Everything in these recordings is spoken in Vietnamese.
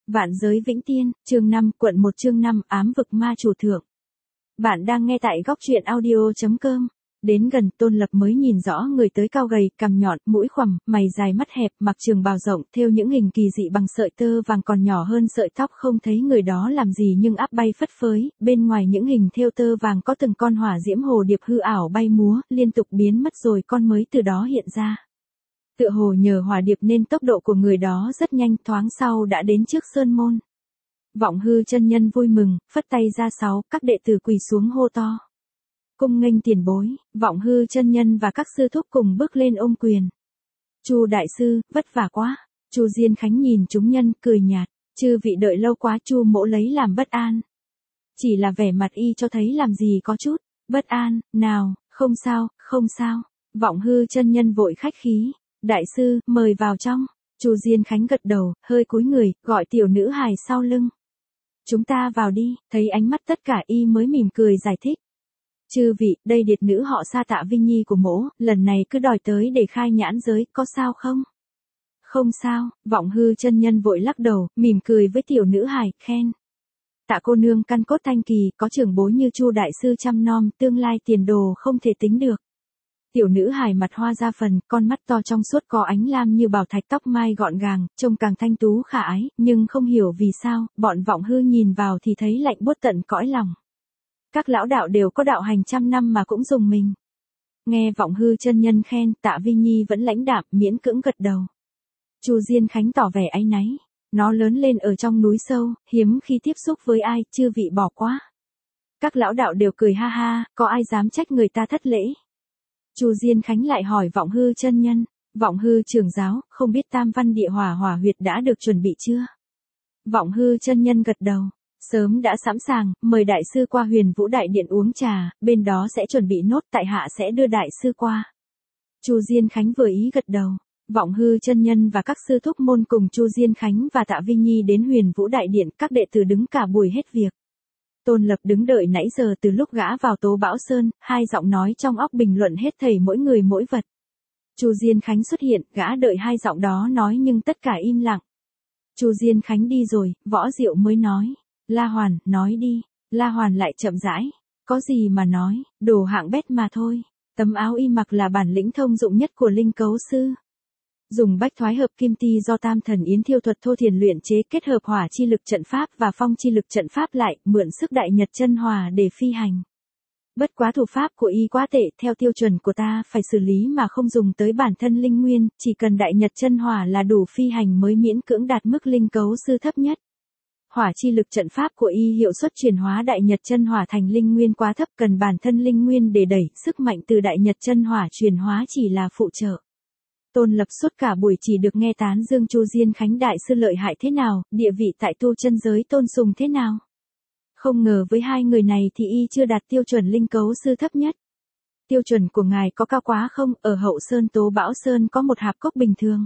Vạn giới vĩnh tiên, chương 5, quận 1 chương 5, ám vực ma chủ thượng. Bạn đang nghe tại góc truyện audio.com. Đến gần Tôn Lập mới nhìn rõ người tới cao gầy, cằm nhọn, mũi khoằm, mày dài mắt hẹp, mặc trường bào rộng, thêu những hình kỳ dị bằng sợi tơ vàng còn nhỏ hơn sợi tóc, không thấy người đó làm gì nhưng áp bay phất phới, bên ngoài những hình thêu tơ vàng có từng con hỏa diễm hồ điệp hư ảo bay múa, liên tục biến mất rồi con mới từ đó hiện ra. Tựa hồ nhờ hỏa điệp nên tốc độ của người đó rất nhanh, thoáng sau đã đến trước sơn môn. Vọng Hư chân nhân vui mừng, phất tay ra các đệ tử quỳ xuống hô to. Cung nghênh tiền bối. Vọng Hư chân nhân và các sư thúc cùng bước lên ôm quyền. Chu đại sư, vất vả quá. Chu Diên Khánh nhìn chúng nhân, cười nhạt. Chư vị đợi lâu quá. Chu mỗ lấy làm bất an. Chỉ là vẻ mặt y cho thấy làm gì có chút bất an. Nào, không sao, không sao. Vọng Hư chân nhân vội khách khí. Đại sư, mời vào trong. Chu Diên Khánh gật đầu, hơi cúi người, gọi tiểu nữ hài sau lưng. Chúng ta vào đi. Thấy ánh mắt tất cả y mới mỉm cười giải thích. Chư vị, đây điệt nữ họ Sa Tạ Vinh Nhi của mỗ, lần này cứ đòi tới để khai nhãn giới, có sao không? Không sao. Vọng Hư chân nhân vội lắc đầu, mỉm cười với tiểu nữ hài, khen. Tạ cô nương căn cốt thanh kỳ, có trưởng bối như Chu đại sư chăm nom, tương lai tiền đồ không thể tính được. Tiểu nữ hài mặt hoa ra phần, con mắt to trong suốt có ánh lam như bảo thạch, tóc mai gọn gàng, trông càng thanh tú khả ái, nhưng không hiểu vì sao, bọn Vọng Hư nhìn vào thì thấy lạnh buốt tận cõi lòng. Các lão đạo đều có đạo hành trăm năm mà cũng dùng mình. Nghe Vọng Hư chân nhân khen, Tạ Vinh Nhi vẫn lãnh đạm, miễn cưỡng gật đầu. Chu Diên Khánh tỏ vẻ áy náy. Nó lớn lên ở trong núi sâu, hiếm khi tiếp xúc với ai, chư vị bỏ quá. Các lão đạo đều cười ha ha, có ai dám trách người ta thất lễ. Chu Diên Khánh lại hỏi Vọng Hư chân nhân. Vọng Hư trưởng giáo, không biết Tam Văn Địa Hỏa hỏa huyệt đã được chuẩn bị chưa? Vọng Hư chân nhân gật đầu. Sớm đã sẵn sàng, mời đại sư qua Huyền Vũ Đại Điện uống trà, bên đó sẽ chuẩn bị nốt, tại hạ sẽ đưa đại sư qua. Chu Diên Khánh vừa ý gật đầu. Vọng Hư chân nhân và các sư thúc môn cùng Chu Diên Khánh và Tạ Vinh Nhi đến Huyền Vũ Đại Điện, các đệ tử đứng cả buổi hết việc. Tôn Lập đứng đợi nãy giờ từ lúc gã vào Tố Bão Sơn, hai giọng nói trong óc bình luận hết thảy mỗi người mỗi vật. Chu Diên Khánh xuất hiện, gã đợi hai giọng đó nói nhưng tất cả im lặng. Chu Diên Khánh đi rồi, Võ Diệu mới nói. La Hoàn, nói đi. La Hoàn lại chậm rãi. Có gì mà nói, đồ hạng bét mà thôi. Tấm áo y mặc là bản lĩnh thông dụng nhất của Linh Cấu Sư. Dùng bách thoái hợp kim ti do Tam Thần Yến Thiêu thuật thô thiền luyện chế, kết hợp hỏa chi lực trận pháp và phong chi lực trận pháp lại, mượn sức đại nhật chân hỏa để phi hành. Bất quá thủ pháp của y quá tệ, theo tiêu chuẩn của ta phải xử lý mà không dùng tới bản thân linh nguyên, chỉ cần đại nhật chân hỏa là đủ phi hành mới miễn cưỡng đạt mức Linh Cấu Sư thấp nhất. Hỏa chi lực trận pháp của y hiệu suất chuyển hóa đại nhật chân hỏa thành linh nguyên quá thấp, cần bản thân linh nguyên để đẩy, sức mạnh từ đại nhật chân hỏa chuyển hóa chỉ là phụ trợ. Tôn Lập suốt cả buổi chỉ được nghe tán dương Chu Diên Khánh đại sư lợi hại thế nào, địa vị tại tu chân giới tôn sùng thế nào. Không ngờ với hai người này thì y chưa đạt tiêu chuẩn Linh Cấu Sư thấp nhất. Tiêu chuẩn của ngài có cao quá không? Ở Hậu Sơn Tố Bão Sơn có một hạp cốc bình thường.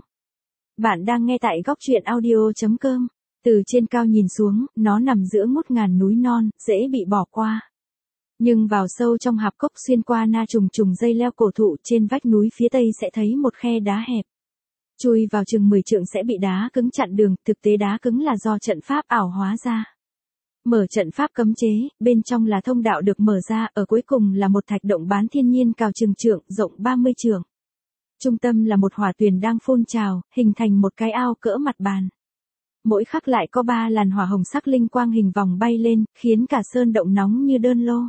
Bạn đang nghe tại góc truyện audio.com. Từ trên cao nhìn xuống, nó nằm giữa ngút ngàn núi non, dễ bị bỏ qua. Nhưng vào sâu trong hạp cốc, xuyên qua na trùng dây leo cổ thụ, trên vách núi phía tây sẽ thấy một khe đá hẹp. Chui vào chừng 10 trượng sẽ bị đá cứng chặn đường, thực tế đá cứng là do trận pháp ảo hóa ra. Mở trận pháp cấm chế, bên trong là thông đạo được mở ra, ở cuối cùng là một thạch động bán thiên nhiên cao chừng trượng, rộng 30 trượng. Trung tâm là một hỏa tuyền đang phun trào, hình thành một cái ao cỡ mặt bàn. Mỗi khắc lại có 3 làn hỏa hồng sắc linh quang hình vòng bay lên, khiến cả sơn động nóng như đơn lô.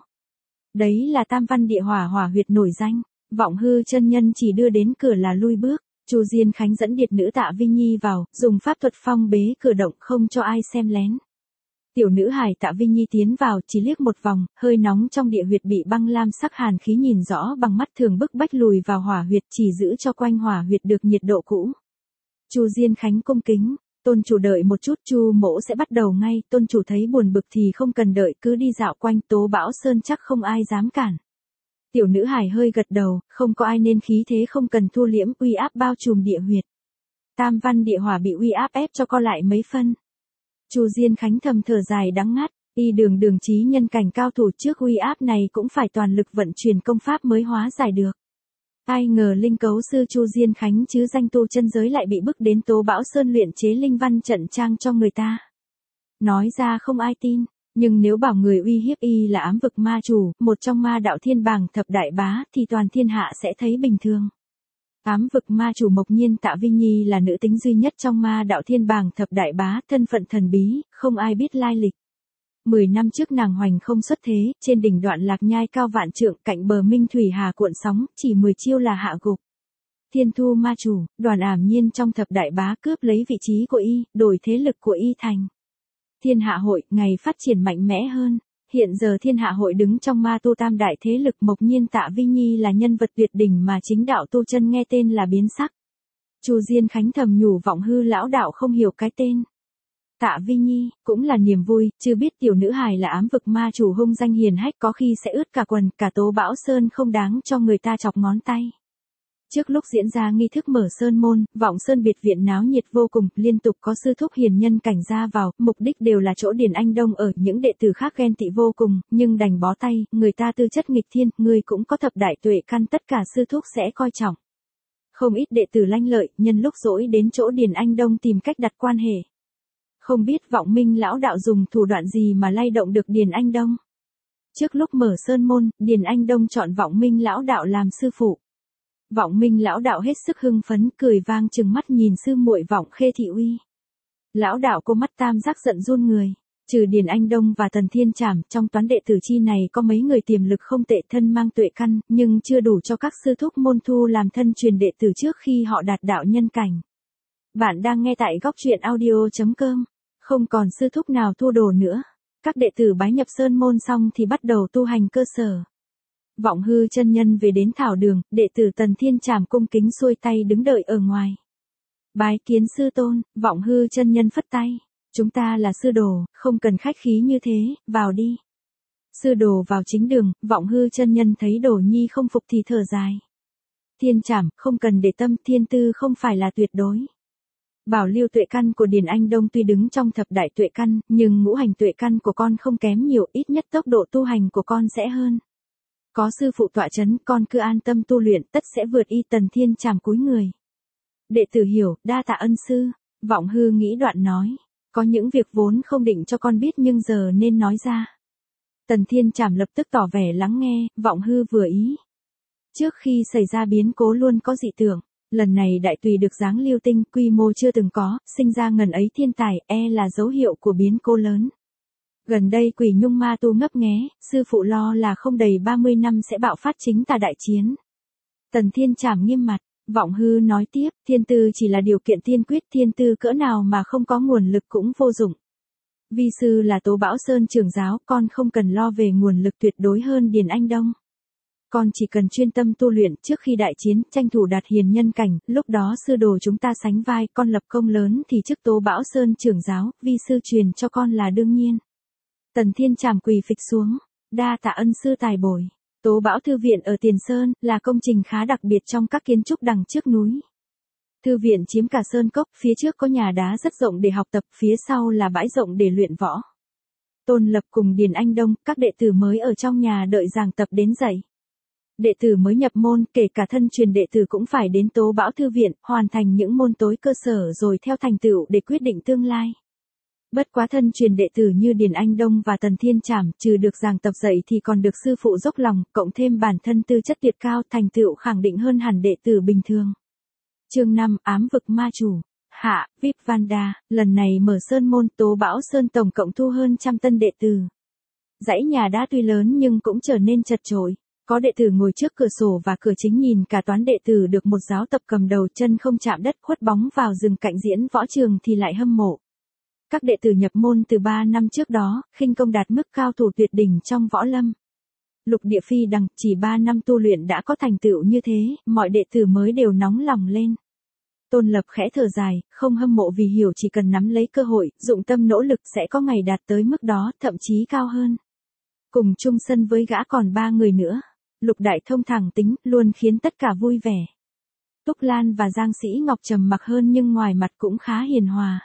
Đấy là Tam Văn Địa Hỏa hỏa huyệt nổi danh. Vọng Hư chân nhân chỉ đưa đến cửa là lui bước. Chu Diên Khánh dẫn điệt nữ Tạ Vinh Nhi vào, dùng pháp thuật phong bế cửa động không cho ai xem lén. Tiểu nữ hài Tạ Vinh Nhi tiến vào, chỉ liếc một vòng, hơi nóng trong địa huyệt bị băng lam sắc hàn khí nhìn rõ bằng mắt thường bức bách lùi vào hỏa huyệt, chỉ giữ cho quanh hỏa huyệt được nhiệt độ cũ. Chu Diên Khánh cung kính. Tôn chủ đợi một chút, Chu mỗ sẽ bắt đầu ngay. Tôn chủ thấy buồn bực thì không cần đợi, cứ đi dạo quanh Tố Bão Sơn chắc không ai dám cản. Tiểu nữ hài hơi gật đầu, không có ai nên khí thế không cần thu liễm, uy áp bao trùm địa huyệt. Tam Văn Địa Hỏa bị uy áp ép cho co lại mấy phân. Chu Diên Khánh thầm thở dài đắng ngắt, y đường chí nhân cảnh cao thủ trước uy áp này cũng phải toàn lực vận chuyển công pháp mới hóa giải được. Ai ngờ Linh Cấu Sư Chu Diên Khánh chứ danh tu chân giới lại bị bức đến Tố Bão Sơn luyện chế linh văn trận trang cho người ta. Nói ra không ai tin, nhưng nếu bảo người uy hiếp y là ám vực ma chủ, một trong ma đạo thiên bảng thập đại bá, thì toàn thiên hạ sẽ thấy bình thường. Ám vực ma chủ Mộc Nhiên Tạ Vi Nhi là nữ tính duy nhất trong ma đạo thiên bảng thập đại bá, thân phận thần bí, không ai biết lai lịch. 10 năm trước nàng hoành không xuất thế, trên đỉnh đoạn lạc nhai cao vạn trượng, cạnh bờ minh thủy hà cuộn sóng, chỉ 10 chiêu là hạ gục. Thiên thu ma chủ, Đoàn Ảm Nhiên trong thập đại bá cướp lấy vị trí của y, đổi thế lực của y thành Thiên Hạ Hội, ngày phát triển mạnh mẽ hơn. Hiện giờ Thiên Hạ Hội đứng trong ma tu tam đại thế lực, Mộc Nhiên Tạ Vi Nhi là nhân vật tuyệt đỉnh mà chính đạo tu chân nghe tên là biến sắc. Chu Diên Khánh thầm nhủ Vọng Hư lão đạo không hiểu cái tên Tạ Vi Nhi, cũng là niềm vui, chưa biết tiểu nữ hài là ám vực ma chủ hung danh hiền hách, có khi sẽ ướt cả quần, cả Tố Bão Sơn không đáng cho người ta chọc ngón tay. Trước lúc diễn ra nghi thức mở sơn môn, Vọng Sơn biệt viện náo nhiệt vô cùng, liên tục có sư thúc hiền nhân cảnh ra vào, mục đích đều là chỗ Điền Anh Đông ở, những đệ tử khác ghen tị vô cùng, nhưng đành bó tay, người ta tư chất nghịch thiên, người cũng có thập đại tuệ căn, tất cả sư thúc sẽ coi trọng. Không ít đệ tử lanh lợi, nhân lúc rỗi đến chỗ Điền Anh Đông tìm cách đặt quan hệ. Không biết Vọng Minh lão đạo dùng thủ đoạn gì mà lay động được Điền Anh Đông. Trước lúc mở sơn môn, Điền Anh Đông chọn Vọng Minh lão đạo làm sư phụ. Vọng Minh lão đạo hết sức hưng phấn, cười vang trừng mắt nhìn sư muội Vọng Khê Thị Uy. Lão đạo cô mắt tam giác giận run người, trừ Điền Anh Đông và Tần Thiên Trảm, trong toán đệ tử chi này có mấy người tiềm lực không tệ, thân mang tuệ căn, nhưng chưa đủ cho các sư thúc môn thu làm thân truyền đệ tử trước khi họ đạt đạo nhân cảnh. Bạn đang nghe tại góc truyện audio.com. Không còn sư thúc nào thu đồ nữa. Các đệ tử bái nhập sơn môn xong thì bắt đầu tu hành cơ sở. Vọng Hư chân nhân về đến thảo đường, đệ tử Tần Thiên Trảm cung kính xuôi tay đứng đợi ở ngoài. Bái kiến sư tôn, Vọng Hư chân nhân phất tay. Chúng ta là sư đồ, không cần khách khí như thế, vào đi. Sư đồ vào chính đường, Vọng Hư chân nhân thấy đồ nhi không phục thì thở dài. Thiên Trảm, không cần để tâm, thiên tư không phải là tuyệt đối. Bảo lưu tuệ căn của Điền Anh Đông tuy đứng trong thập đại tuệ căn, nhưng ngũ hành tuệ căn của con không kém nhiều, ít nhất tốc độ tu hành của con sẽ hơn. Có sư phụ tọa chấn, con cứ an tâm tu luyện, tất sẽ vượt y. Tần Thiên Trảm cúi người. Đệ tử hiểu, đa tạ ân sư. Vọng Hư nghĩ đoạn nói. Có những việc vốn không định cho con biết nhưng giờ nên nói ra. Tần Thiên Trảm lập tức tỏ vẻ lắng nghe, Vọng Hư vừa ý. Trước khi xảy ra biến cố luôn có dị tưởng. Lần này đại tùy được giáng lưu tinh, quy mô chưa từng có, sinh ra ngần ấy thiên tài, là dấu hiệu của biến cố lớn. Gần đây Quỷ Nhung ma tu ngấp nghé, sư phụ lo là không đầy 30 năm sẽ bạo phát chính tà đại chiến. Tần Thiên Trảm nghiêm mặt, Vọng Hư nói tiếp, thiên tư chỉ là điều kiện tiên quyết, thiên tư cỡ nào mà không có nguồn lực cũng vô dụng. Vi sư là Tố Bão Sơn trưởng giáo, con không cần lo về nguồn lực tuyệt đối hơn Điền Anh Đông. Con chỉ cần chuyên tâm tu luyện, trước khi đại chiến, tranh thủ đạt hiền nhân cảnh, lúc đó sư đồ chúng ta sánh vai, con lập công lớn thì chức Tố Bão Sơn trưởng giáo, vi sư truyền cho con là đương nhiên. Tần Thiên Trảm quỳ phịch xuống, đa tạ ân sư tài bồi. Tố Bão Thư viện ở Tiền Sơn, là công trình khá đặc biệt trong các kiến trúc đằng trước núi. Thư viện chiếm cả sơn cốc, phía trước có nhà đá rất rộng để học tập, phía sau là bãi rộng để luyện võ. Tôn Lập cùng Điền Anh Đông, các đệ tử mới ở trong nhà đợi giảng tập đến dạy. Đệ tử mới nhập môn, kể cả thân truyền đệ tử cũng phải đến Tố Bão Thư viện, hoàn thành những môn tối cơ sở rồi theo thành tựu để quyết định tương lai. Bất quá thân truyền đệ tử như Điền Anh Đông và Tần Thiên Trảm, trừ được giảng tập dạy thì còn được sư phụ dốc lòng, cộng thêm bản thân tư chất tuyệt cao, thành tựu khẳng định hơn hẳn đệ tử bình thường. Chương 5, ám vực ma chủ. Hạ, VIP Vanda, lần này mở sơn môn, Tố Bão Sơn tổng cộng thu hơn 100 tân đệ tử. Dãy nhà đá tuy lớn nhưng cũng trở nên chật chội. Có đệ tử ngồi trước cửa sổ và cửa chính nhìn cả toán đệ tử được một giáo tập cầm đầu, chân không chạm đất, khuất bóng vào rừng cạnh diễn võ trường thì lại hâm mộ. Các đệ tử nhập môn từ 3 năm trước đó, khinh công đạt mức cao thủ tuyệt đỉnh trong võ lâm. Lục địa phi đằng, chỉ 3 năm tu luyện đã có thành tựu như thế, mọi đệ tử mới đều nóng lòng lên. Tôn Lập khẽ thở dài, không hâm mộ vì hiểu chỉ cần nắm lấy cơ hội, dụng tâm nỗ lực sẽ có ngày đạt tới mức đó, thậm chí cao hơn. Cùng chung sân với gã còn 3 người nữa. Lục Đại Thông thẳng tính, luôn khiến tất cả vui vẻ. Túc Lan và Giang Sĩ Ngọc trầm mặc hơn nhưng ngoài mặt cũng khá hiền hòa.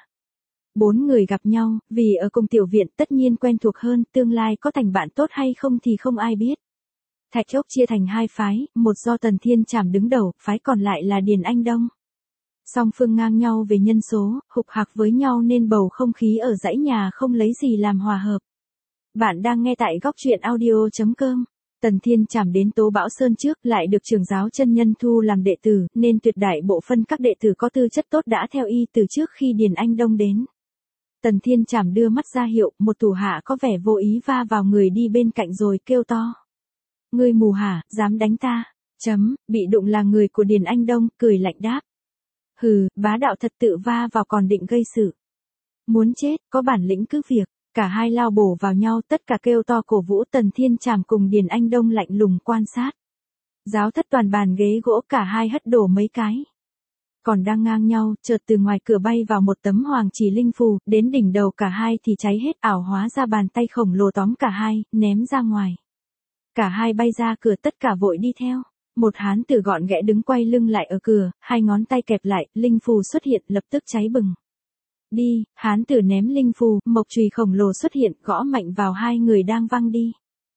4 người gặp nhau, vì ở cùng tiểu viện tất nhiên quen thuộc hơn, tương lai có thành bạn tốt hay không thì không ai biết. Thạch Ốc chia thành 2 phái, một do Tần Thiên Trảm đứng đầu, phái còn lại là Điền Anh Đông. Song phương ngang nhau về nhân số, hục hạc với nhau nên bầu không khí ở dãy nhà không lấy gì làm hòa hợp. Bạn đang nghe tại góc truyện audio.com. Tần Thiên Trảm đến Tố Bão Sơn trước, lại được trưởng giáo chân nhân thu làm đệ tử, nên tuyệt đại bộ phân các đệ tử có tư chất tốt đã theo y từ trước khi Điền Anh Đông đến. Tần Thiên Trảm đưa mắt ra hiệu, một thủ hạ có vẻ vô ý va vào người đi bên cạnh rồi kêu to. Ngươi mù hả, dám đánh ta? Bị đụng là người của Điền Anh Đông, cười lạnh đáp. Hừ, bá đạo thật, tự va vào còn định gây sự. Muốn chết, có bản lĩnh cứ việc. Cả hai lao bổ vào nhau, tất cả kêu to cổ vũ. Tần Thiên Trảm cùng Điền Anh Đông lạnh lùng quan sát. Giáo thất toàn bàn ghế gỗ cả hai hất đổ mấy cái. Còn đang ngang nhau, chợt từ ngoài cửa bay vào một tấm hoàng chỉ linh phù, đến đỉnh đầu cả hai thì cháy hết, ảo hóa ra bàn tay khổng lồ tóm cả hai, ném ra ngoài. Cả hai bay ra cửa, tất cả vội đi theo. Một hán tử gọn ghẽ đứng quay lưng lại ở cửa, hai ngón tay kẹp lại, linh phù xuất hiện, lập tức cháy bừng. Đi, hán tử ném linh phù, mộc chùy khổng lồ xuất hiện, gõ mạnh vào hai người đang văng đi.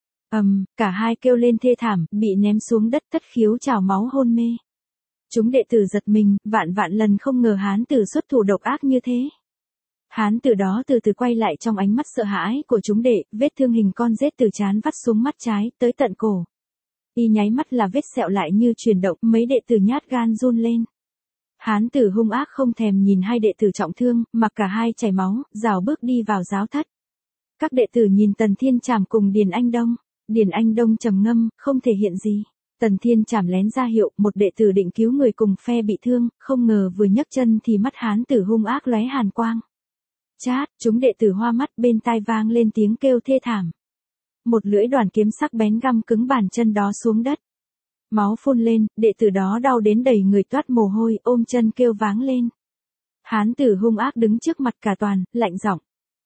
Cả hai kêu lên thê thảm, bị ném xuống đất thất khiếu trào máu hôn mê. Chúng đệ tử giật mình, vạn vạn lần không ngờ hán tử xuất thủ độc ác như thế. Hán tử đó từ từ quay lại, trong ánh mắt sợ hãi của chúng đệ, vết thương hình con rết từ trán vắt xuống mắt trái, tới tận cổ. Y nháy mắt là vết sẹo lại như chuyển động, mấy đệ tử nhát gan run lên. Hán tử hung ác không thèm nhìn hai đệ tử trọng thương, mặc cả hai chảy máu, rảo bước đi vào giáo thất. Các đệ tử nhìn Tần Thiên Trảm cùng Điền Anh Đông. Điền Anh Đông trầm ngâm, không thể hiện gì. Tần Thiên Trảm lén ra hiệu, một đệ tử định cứu người cùng phe bị thương, không ngờ vừa nhấc chân thì mắt hán tử hung ác lóe hàn quang. Chát, chúng đệ tử hoa mắt, bên tai vang lên tiếng kêu thê thảm. Một lưỡi đoàn kiếm sắc bén găm cứng bàn chân đó xuống đất. Máu phun lên, đệ tử đó đau đến đầy người toát mồ hôi, ôm chân kêu váng lên. Hán tử hung ác đứng trước mặt cả toàn, lạnh giọng.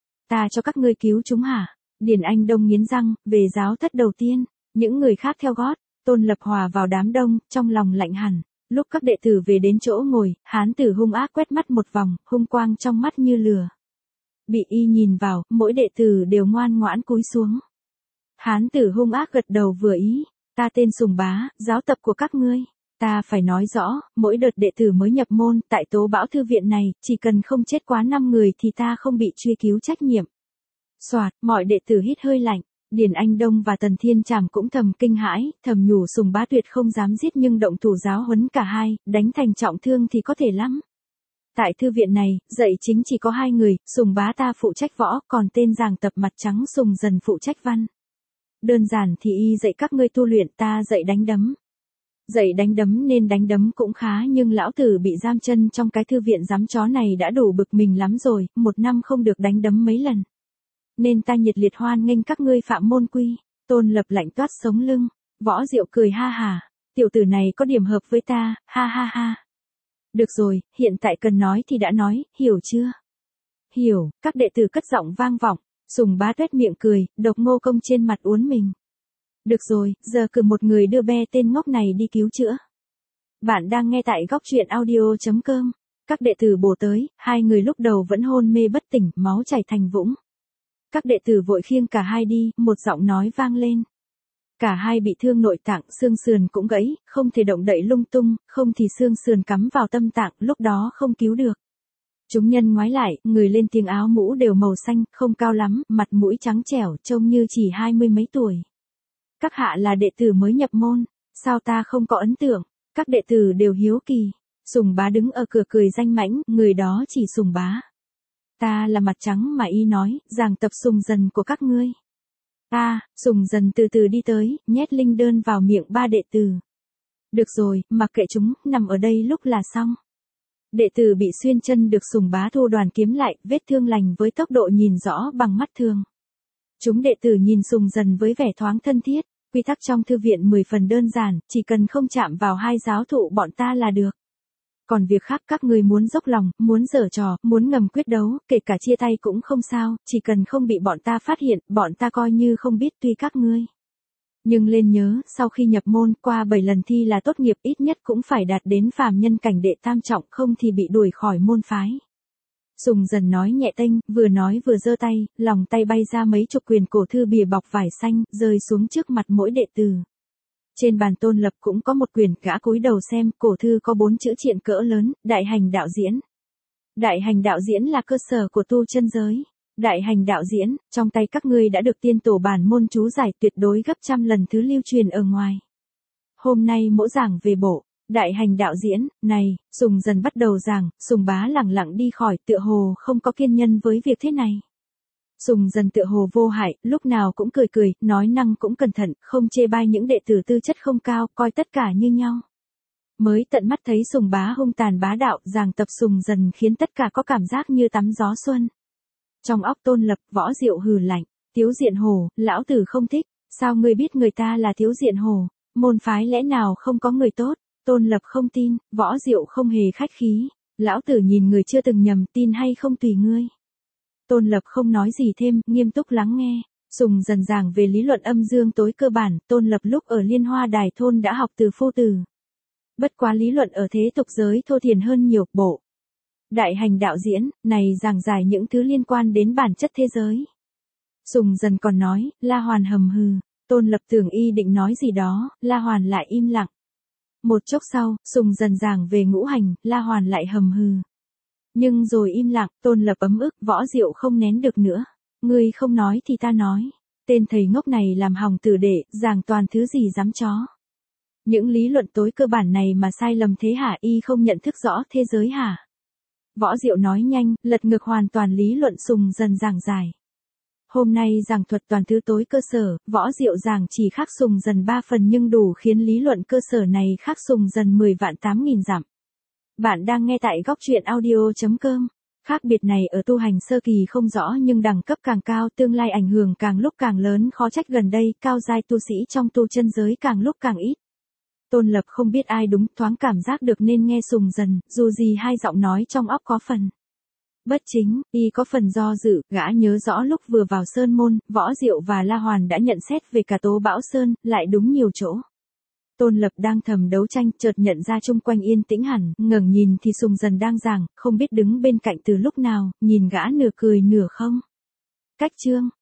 Ta cho các ngươi cứu chúng hả? Điền Anh Đông nghiến răng, về giáo thất đầu tiên, những người khác theo gót. Tôn Lập hòa vào đám đông, trong lòng lạnh hẳn. Lúc các đệ tử về đến chỗ ngồi, hán tử hung ác quét mắt một vòng, hung quang trong mắt như lửa. Bị y nhìn vào, mỗi đệ tử đều ngoan ngoãn cúi xuống. Hán tử hung ác gật đầu vừa ý. Ta tên Sùng Bá, giáo tập của các ngươi. Ta phải nói rõ, mỗi đợt đệ tử mới nhập môn, tại Tố Bão Thư viện này, chỉ cần không chết quá 5 người thì ta không bị truy cứu trách nhiệm. Soạt, mọi đệ tử hít hơi lạnh. Điền Anh Đông và Tần Thiên Trảm cũng thầm kinh hãi, thầm nhủ Sùng Bá tuyệt không dám giết, nhưng động thủ giáo huấn cả hai, đánh thành trọng thương thì có thể lắm. Tại thư viện này, dạy chính chỉ có 2 người, Sùng Bá ta phụ trách võ, còn tên giảng tập mặt trắng Sùng Dần phụ trách văn. Đơn giản thì y dạy các ngươi tu luyện, ta dạy đánh đấm. Dạy đánh đấm nên đánh đấm cũng khá, nhưng lão tử bị giam chân trong cái thư viện giám chó này đã đủ bực mình lắm rồi, 1 năm không được đánh đấm mấy lần. Nên ta nhiệt liệt hoan nghênh các ngươi phạm môn quy. Tôn Lập lạnh toát sống lưng. Võ Diệu cười ha hả. Tiểu tử này có điểm hợp với ta, ha ha ha. Được rồi, hiện tại cần nói thì đã nói, hiểu chưa? Hiểu, các đệ tử cất giọng vang vọng. Sùng Bá tuét miệng cười, độc ngô công trên mặt uốn mình. Được rồi, giờ cử một người đưa be tên ngốc này đi cứu chữa. Bạn đang nghe tại góc truyện audio.com. Các đệ tử bổ tới, 2 người lúc đầu vẫn hôn mê bất tỉnh, máu chảy thành vũng. Các đệ tử vội khiêng cả hai đi, một giọng nói vang lên. Cả hai bị thương nội tạng, xương sườn cũng gãy, không thể động đậy lung tung, không thì xương sườn cắm vào tâm tạng, lúc đó không cứu được. Chúng nhân ngoái lại, người lên tiếng áo mũ đều màu xanh, không cao lắm, mặt mũi trắng trẻo, trông như chỉ 20 mấy tuổi. Các hạ là đệ tử mới nhập môn, sao ta không có ấn tượng? Các đệ tử đều hiếu kỳ. Sùng Bá đứng ở cửa cười danh mãnh, người đó chỉ Sùng Bá. Ta là mặt trắng mà y nói, giảng tập Sùng Dần của các ngươi. Sùng Dần từ từ đi tới, nhét linh đơn vào miệng 3 đệ tử. Được rồi, mặc kệ chúng, nằm ở đây lúc là xong. Đệ tử bị xuyên chân được Sùng Bá thu đoàn kiếm lại, vết thương lành với tốc độ nhìn rõ bằng mắt thường. Chúng đệ tử nhìn Sùng Dần với vẻ thoáng thân thiết, quy tắc trong thư viện 10 phần đơn giản, chỉ cần không chạm vào 2 giáo thụ bọn ta là được. Còn việc khác các người muốn dốc lòng, muốn giở trò, muốn ngầm quyết đấu, kể cả chia tay cũng không sao, chỉ cần không bị bọn ta phát hiện, bọn ta coi như không biết tuy các ngươi. Nhưng lên nhớ, sau khi nhập môn, qua 7 lần thi là tốt nghiệp, ít nhất cũng phải đạt đến phàm nhân cảnh đệ tam trọng, không thì bị đuổi khỏi môn phái. Sùng Dần nói nhẹ tênh, vừa nói vừa giơ tay, lòng tay bay ra mấy chục quyển cổ thư bìa bọc vải xanh, rơi xuống trước mặt mỗi đệ tử. Trên bàn Tôn Lập cũng có một quyển, gã cúi đầu xem, cổ thư có 4 chữ triện cỡ lớn, đại hành đạo diễn. Đại hành đạo diễn là cơ sở của tu chân giới. Đại hành đạo diễn, trong tay các ngươi đã được tiên tổ bản môn chú giải tuyệt đối gấp trăm lần thứ lưu truyền ở ngoài. Hôm nay mỗ giảng về bộ, đại hành đạo diễn, này, Sùng Dần bắt đầu giảng, Sùng Bá lẳng lặng đi khỏi, tựa hồ không có kiên nhân với việc thế này. Sùng Dần tựa hồ vô hại, lúc nào cũng cười cười, nói năng cũng cẩn thận, không chê bai những đệ tử tư chất không cao, coi tất cả như nhau. Mới tận mắt thấy Sùng Bá hung tàn bá đạo, giảng tập Sùng Dần khiến tất cả có cảm giác như tắm gió xuân. Trong óc Tôn Lập, Võ Diệu hừ lạnh, Tiếu Diện Hồ, lão tử không thích, sao ngươi biết người ta là Tiếu Diện Hồ, môn phái lẽ nào không có người tốt, Tôn Lập không tin, Võ Diệu không hề khách khí, lão tử nhìn người chưa từng nhầm, tin hay không tùy ngươi. Tôn Lập không nói gì thêm, nghiêm túc lắng nghe, Sùng Dần giảng về lý luận âm dương tối cơ bản, Tôn Lập lúc ở Liên Hoa Đài thôn đã học từ phu từ. Bất quá lý luận ở thế tục giới thô thiển hơn nhiều, bộ. Đại hành đạo diễn, này giảng giải những thứ liên quan đến bản chất thế giới. Sùng Dần còn nói, La Hoàn hầm hừ, Tôn Lập tưởng y định nói gì đó, La Hoàn lại im lặng. Một chốc sau, Sùng Dần giảng về ngũ hành, La Hoàn lại hầm hừ. Nhưng rồi im lặng, Tôn Lập ấm ức, Võ Diệu không nén được nữa. Ngươi không nói thì ta nói. Tên thầy ngốc này làm hỏng tử đệ, giảng toàn thứ gì dám chó. Những lý luận tối cơ bản này mà sai lầm thế hả, y không nhận thức rõ thế giới hả? Võ Diệu nói nhanh, lật ngược hoàn toàn lý luận. Sùng Dần giảng giải. Hôm nay giảng thuật toàn thứ tối cơ sở, Võ Diệu giảng chỉ khác Sùng Dần 3 phần nhưng đủ khiến lý luận cơ sở này khác Sùng Dần 10.000 dặm. Bạn đang nghe tại góc truyện audio.com. Khác biệt này ở tu hành sơ kỳ không rõ nhưng đẳng cấp càng cao, tương lai ảnh hưởng càng lúc càng lớn, khó trách gần đây cao giai tu sĩ trong tu chân giới càng lúc càng ít. Tôn Lập không biết ai đúng, thoáng cảm giác được nên nghe Sùng Dần, dù gì hai giọng nói trong óc có phần bất chính, y có phần do dự, gã nhớ rõ lúc vừa vào Sơn Môn, Võ Diệu và La Hoàn đã nhận xét về cả Tố Bão Sơn, lại đúng nhiều chỗ. Tôn Lập đang thầm đấu tranh, chợt nhận ra chung quanh yên tĩnh hẳn, ngẩng nhìn thì Sùng Dần đang giảng, không biết đứng bên cạnh từ lúc nào, nhìn gã nửa cười nửa không. Cách chương,